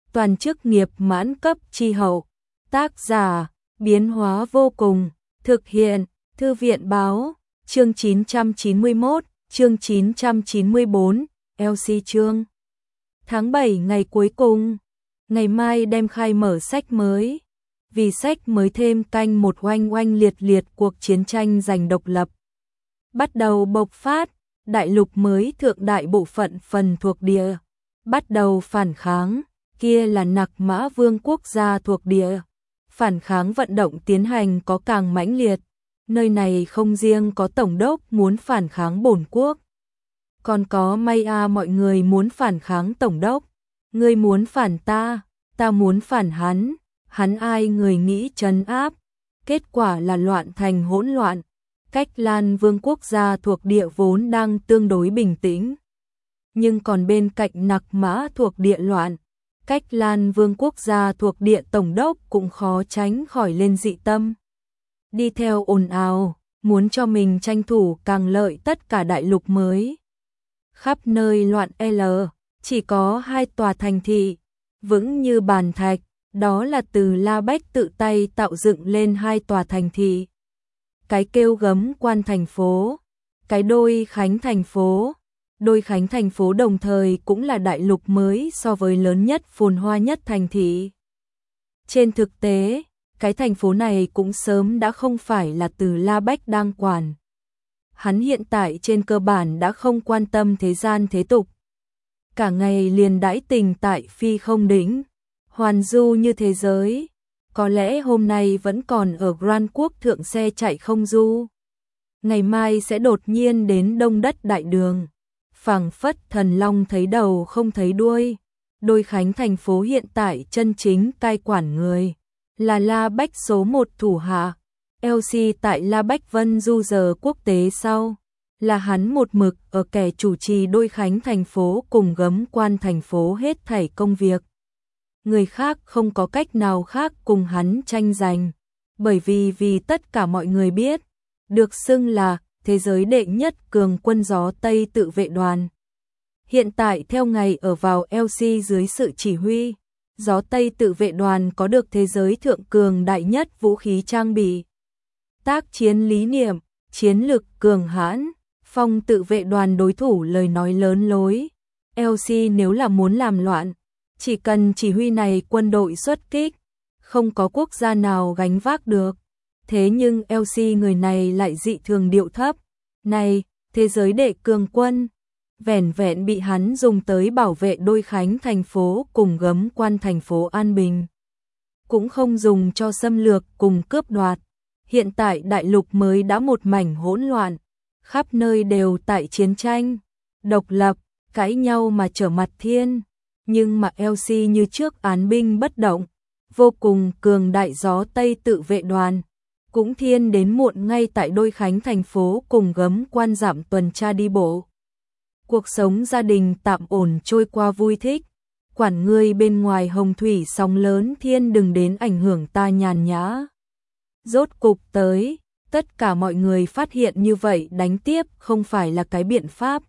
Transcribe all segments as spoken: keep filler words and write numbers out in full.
toàn chức nghiệp mãn cấp chi hậu. Tác giả, biến hóa vô cùng, thực hiện, Thư viện báo, chương chín trăm chín mươi mốt, chương chín trăm chín mươi bốn, lờ xê chương. Tháng bảy ngày cuối cùng, ngày mai đem khai mở sách mới. Vì sách mới thêm canh một oanh oanh liệt liệt cuộc chiến tranh giành độc lập. Bắt đầu bộc phát, đại lục mới thượng đại bộ phận phần thuộc địa. Bắt đầu phản kháng, kia là Nặc Mã Vương quốc gia thuộc địa. Phản kháng vận động tiến hành có càng mãnh liệt. Nơi này không riêng có tổng đốc muốn phản kháng bổn quốc. Còn có Maya mọi người muốn phản kháng tổng đốc. Ngươi muốn phản ta, ta muốn phản hắn. Hắn ai người nghĩ trấn áp. Kết quả là loạn thành hỗn loạn. Cách Lan Vương quốc gia thuộc địa vốn đang tương đối bình tĩnh. Nhưng còn bên cạnh Nặc Mã thuộc địa loạn. Cách Lan Vương quốc gia thuộc địa tổng đốc cũng khó tránh khỏi lên dị tâm. Đi theo ồn ào, muốn cho mình tranh thủ càng lợi tất cả đại lục mới. Khắp nơi loạn L, chỉ có hai tòa thành thị, vững như bàn thạch, đó là từ La Bách tự tay tạo dựng lên hai tòa thành thị. Cái Kêu Gấm Quan thành phố, cái Đôi Khánh thành phố. Đôi Khánh thành phố đồng thời cũng là đại lục mới so với lớn nhất phồn hoa nhất thành thị. Trên thực tế, cái thành phố này cũng sớm đã không phải là từ La Bách đang quản. Hắn hiện tại trên cơ bản đã không quan tâm thế gian thế tục. Cả ngày liền đãi tình tại phi không đỉnh, hoàn du như thế giới. Có lẽ hôm nay vẫn còn ở Grand Quốc thượng xe chạy không du. Ngày mai sẽ đột nhiên đến Đông Đất Đại Đường. Phảng phất thần long thấy đầu không thấy đuôi. Đôi Khánh thành phố hiện tại chân chính cai quản người là La Bách số một thủ hạ. lờ xê tại La Bách Vân du giờ quốc tế sau là hắn một mực ở kẻ chủ trì Đôi Khánh thành phố cùng Gấm Quan thành phố hết thảy công việc. Người khác không có cách nào khác cùng hắn tranh giành, bởi vì vì tất cả mọi người biết, được xưng là thế giới đệ nhất cường quân gió Tây tự vệ đoàn. Hiện tại theo ngày ở vào lờ xê dưới sự chỉ huy, gió Tây tự vệ đoàn có được thế giới thượng cường đại nhất vũ khí trang bị. Tác chiến lý niệm, chiến lực cường hãn, phong tự vệ đoàn đối thủ lời nói lớn lối. lờ xê nếu là muốn làm loạn, chỉ cần chỉ huy này quân đội xuất kích, không có quốc gia nào gánh vác được. Thế nhưng lờ xê người này lại dị thường điệu thấp. Này, thế giới đệ cường quân, vẻn vẹn bị hắn dùng tới bảo vệ Đôi Khánh thành phố cùng Gấm Quan thành phố an bình. Cũng không dùng cho xâm lược cùng cướp đoạt. Hiện tại đại lục mới đã một mảnh hỗn loạn. Khắp nơi đều tại chiến tranh, độc lập, cãi nhau mà trở mặt thiên. Nhưng mà lờ xê như trước án binh bất động, vô cùng cường đại gió Tây tự vệ đoàn. Cũng thiên đến muộn ngay tại Đôi Khánh thành phố cùng Gấm Quan giảm tuần tra đi bộ. Cuộc sống gia đình tạm ổn trôi qua vui thích. Quản ngươi bên ngoài hồng thủy sóng lớn thiên đừng đến ảnh hưởng ta nhàn nhã. Rốt cục tới, tất cả mọi người phát hiện như vậy đánh tiếp không phải là cái biện pháp.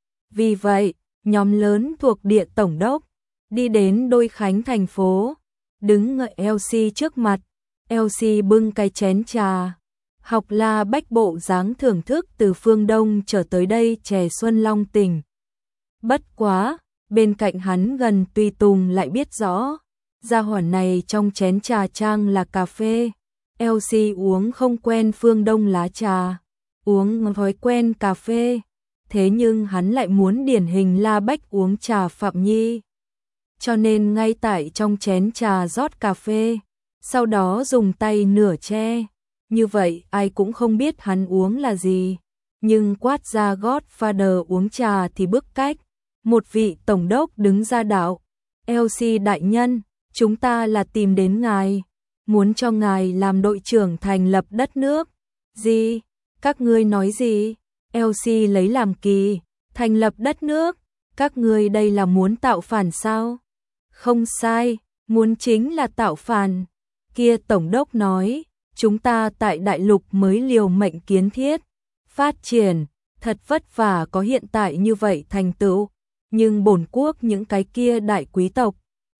Vì vậy, nhóm lớn thuộc địa tổng đốc đi đến Đôi Khánh thành phố, đứng ngợi lờ xê trước mặt. lờ xê bưng cái chén trà, học La Bách bộ dáng thưởng thức từ phương Đông trở tới đây chè xuân long tỉnh. Bất quá, bên cạnh hắn gần tùy tùng lại biết rõ, gia hỏa này trong chén trà trang là cà phê. lờ xê uống không quen phương Đông lá trà, uống thói quen cà phê. Thế nhưng hắn lại muốn điển hình La Bách uống trà Phạm Nhi. Cho nên ngay tại trong chén trà rót cà phê, sau đó dùng tay nửa che. Như vậy ai cũng không biết hắn uống là gì. Nhưng quát ra Godfather uống trà thì bức cách. Một vị tổng đốc đứng ra đạo. lờ xê đại nhân, chúng ta là tìm đến ngài. Muốn cho ngài làm đội trưởng thành lập đất nước. Gì? Các ngươi nói gì? lờ xê lấy làm kỳ. Thành lập đất nước? Các ngươi đây là muốn tạo phản sao? Không sai, muốn chính là tạo phản. Kia tổng đốc nói, chúng ta tại đại lục mới liều mệnh kiến thiết, phát triển, thật vất vả có hiện tại như vậy thành tựu, nhưng bổn quốc những cái kia đại quý tộc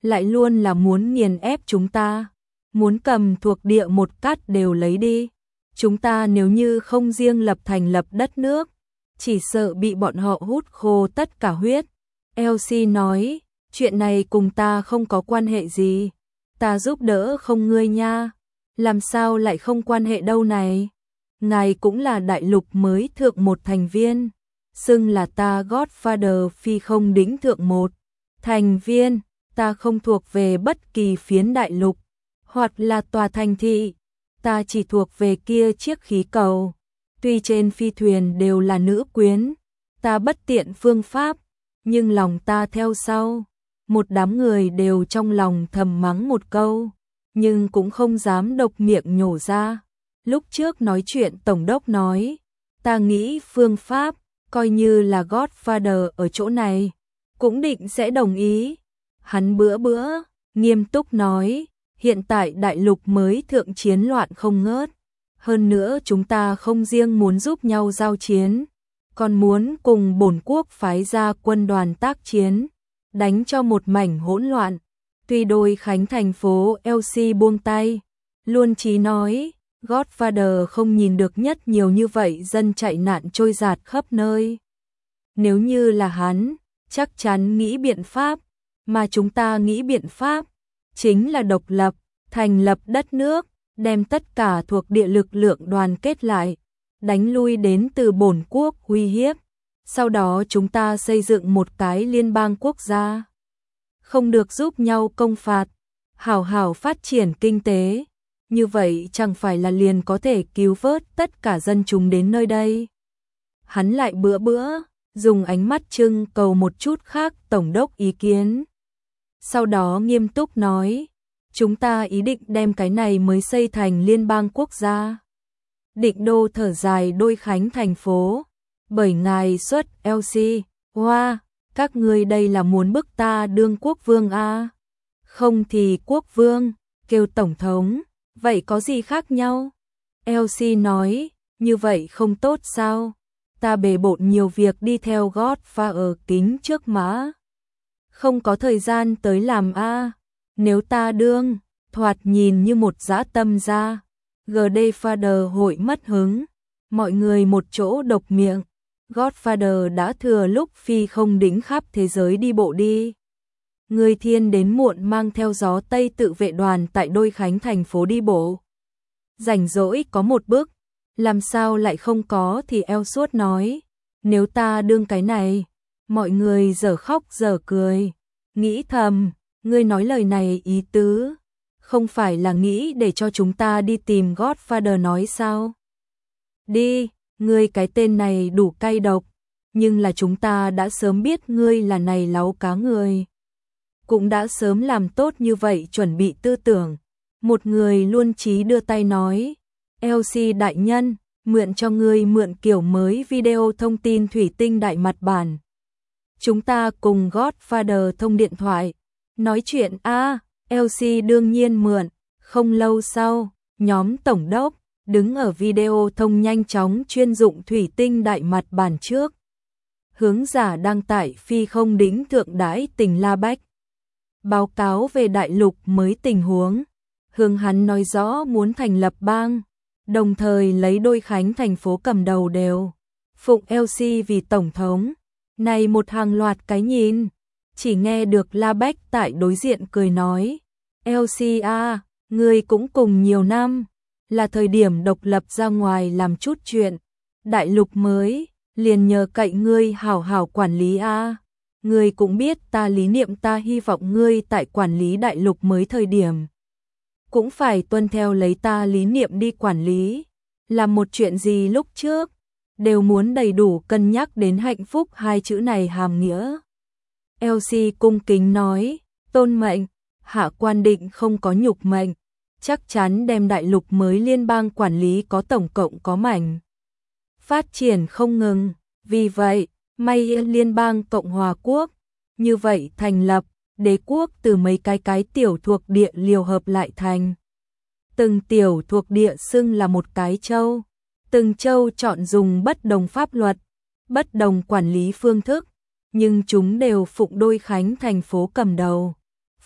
lại luôn là muốn nghiền ép chúng ta, muốn cầm thuộc địa một cát đều lấy đi. Chúng ta nếu như không riêng lập thành lập đất nước, chỉ sợ bị bọn họ hút khô tất cả huyết. Elsie nói, chuyện này cùng ta không có quan hệ gì, ta giúp đỡ không ngươi nha, làm sao lại không quan hệ đâu này. Ngài cũng là đại lục mới thượng một thành viên, xưng là ta Godfather phi không đỉnh thượng một thành viên, ta không thuộc về bất kỳ phiến đại lục, hoặc là tòa thành thị, ta chỉ thuộc về kia chiếc khí cầu. Tuy trên phi thuyền đều là nữ quyến, ta bất tiện phương pháp, nhưng lòng ta theo sau. Một đám người đều trong lòng thầm mắng một câu, nhưng cũng không dám độc miệng nhổ ra. Lúc trước nói chuyện Tổng đốc nói, ta nghĩ phương pháp, coi như là Godfather ở chỗ này, cũng định sẽ đồng ý. Hắn bữa bữa, nghiêm túc nói, hiện tại đại lục mới thượng chiến loạn không ngớt. Hơn nữa chúng ta không riêng muốn giúp nhau giao chiến, còn muốn cùng bổn quốc phái ra quân đoàn tác chiến, đánh cho một mảnh hỗn loạn. Tuy đôi khánh thành phố Elsie buông tay, luôn chí nói, Godfather không nhìn được nhất nhiều như vậy dân chạy nạn trôi dạt khắp nơi. Nếu như là hắn, chắc chắn nghĩ biện pháp, mà chúng ta nghĩ biện pháp, chính là độc lập, thành lập đất nước, đem tất cả thuộc địa lực lượng đoàn kết lại, đánh lui đến từ bổn quốc uy hiếp. Sau đó chúng ta xây dựng một cái liên bang quốc gia. Không được giúp nhau công phạt, hảo hảo phát triển kinh tế. Như vậy chẳng phải là liền có thể cứu vớt tất cả dân chúng đến nơi đây. Hắn lại bữa bữa, dùng ánh mắt trưng cầu một chút khác Tổng đốc ý kiến. Sau đó nghiêm túc nói, chúng ta ý định đem cái này mới xây thành liên bang quốc gia. Định đô thở dài đôi khánh thành phố, bởi ngài xuất Elsie, hoa, wow, các ngươi đây là muốn bức ta đương quốc vương a? Không thì quốc vương, kêu tổng thống, vậy có gì khác nhau? Elsie nói, như vậy không tốt sao? Ta bề bộn nhiều việc đi theo Godfather kính trước má, không có thời gian tới làm a. Nếu ta đương, thoạt nhìn như một dã tâm ra. Godfather hội mất hứng, mọi người một chỗ độc miệng. Godfather đã thừa lúc phi không đỉnh khắp thế giới đi bộ đi. Người thiên đến muộn mang theo gió Tây tự vệ đoàn tại đôi khánh thành phố đi bộ. Rảnh rỗi có một bước, làm sao lại không có thì eo suốt nói. Nếu ta đương cái này, mọi người dở khóc dở cười. Nghĩ thầm, ngươi nói lời này ý tứ, không phải là nghĩ để cho chúng ta đi tìm Godfather nói sao? Đi, ngươi cái tên này đủ cay độc, nhưng là chúng ta đã sớm biết ngươi là này láu cá người. Cũng đã sớm làm tốt như vậy chuẩn bị tư tưởng. Một người luôn chí đưa tay nói, Elsie đại nhân, mượn cho ngươi mượn kiểu mới video thông tin thủy tinh đại mặt bản. Chúng ta cùng Godfather thông điện thoại, nói chuyện a. À, Elsie đương nhiên mượn. Không lâu sau, nhóm tổng đốc đứng ở video thông nhanh chóng chuyên dụng thủy tinh đại mặt bản trước. Hướng giả đăng tải phi không đỉnh thượng đãi tỉnh La Bách. Báo cáo về đại lục mới tình huống. Hướng hắn nói rõ muốn thành lập bang, đồng thời lấy đôi khánh thành phố cầm đầu đều. Phụng Elsie vì tổng thống. Này một hàng loạt cái nhìn. Chỉ nghe được La Bách tại đối diện cười nói. Elsie à, ngươi cũng cùng nhiều năm. Là thời điểm độc lập ra ngoài làm chút chuyện. Đại lục mới, liền nhờ cậy ngươi hảo hảo quản lý a. À. Ngươi cũng biết ta lý niệm, ta hy vọng ngươi tại quản lý đại lục mới thời điểm. Cũng phải tuân theo lấy ta lý niệm đi quản lý. Làm một chuyện gì lúc trước, đều muốn đầy đủ cân nhắc đến hạnh phúc hai chữ này hàm nghĩa. Elsie cung kính nói, tôn mệnh, hạ quan định không có nhục mệnh, chắc chắn đem đại lục mới liên bang quản lý có tổng cộng có mảnh. Phát triển không ngừng, vì vậy, may liên bang Cộng hòa quốc, như vậy thành lập, đế quốc từ mấy cái cái tiểu thuộc địa liều hợp lại thành. Từng tiểu thuộc địa xưng là một cái châu, từng châu chọn dùng bất đồng pháp luật, bất đồng quản lý phương thức, nhưng chúng đều phụng đôi khánh thành phố cầm đầu.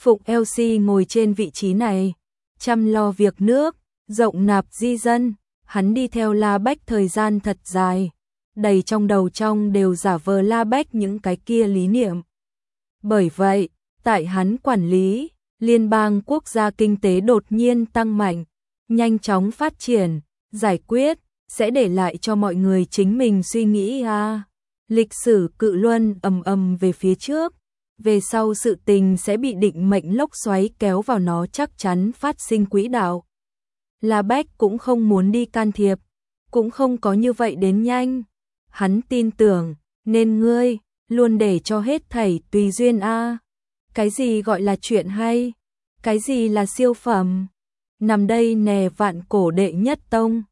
Phụng Elsie ngồi trên vị trí này, chăm lo việc nước, rộng nạp di dân, hắn đi theo La Bách thời gian thật dài, đầy trong đầu trong đều giả vờ La Bách những cái kia lý niệm. Bởi vậy, tại hắn quản lý, liên bang quốc gia kinh tế đột nhiên tăng mạnh, nhanh chóng phát triển, giải quyết, sẽ để lại cho mọi người chính mình suy nghĩ à. Lịch sử cự luân ầm ầm về phía trước, về sau sự tình sẽ bị định mệnh lốc xoáy kéo vào nó chắc chắn phát sinh quỹ đạo. La Bách cũng không muốn đi can thiệp, cũng không có như vậy đến nhanh. Hắn tin tưởng, nên ngươi, luôn để cho hết thảy tùy duyên a. Cái gì gọi là chuyện hay? Cái gì là siêu phẩm? Nằm đây nè vạn cổ đệ nhất tông.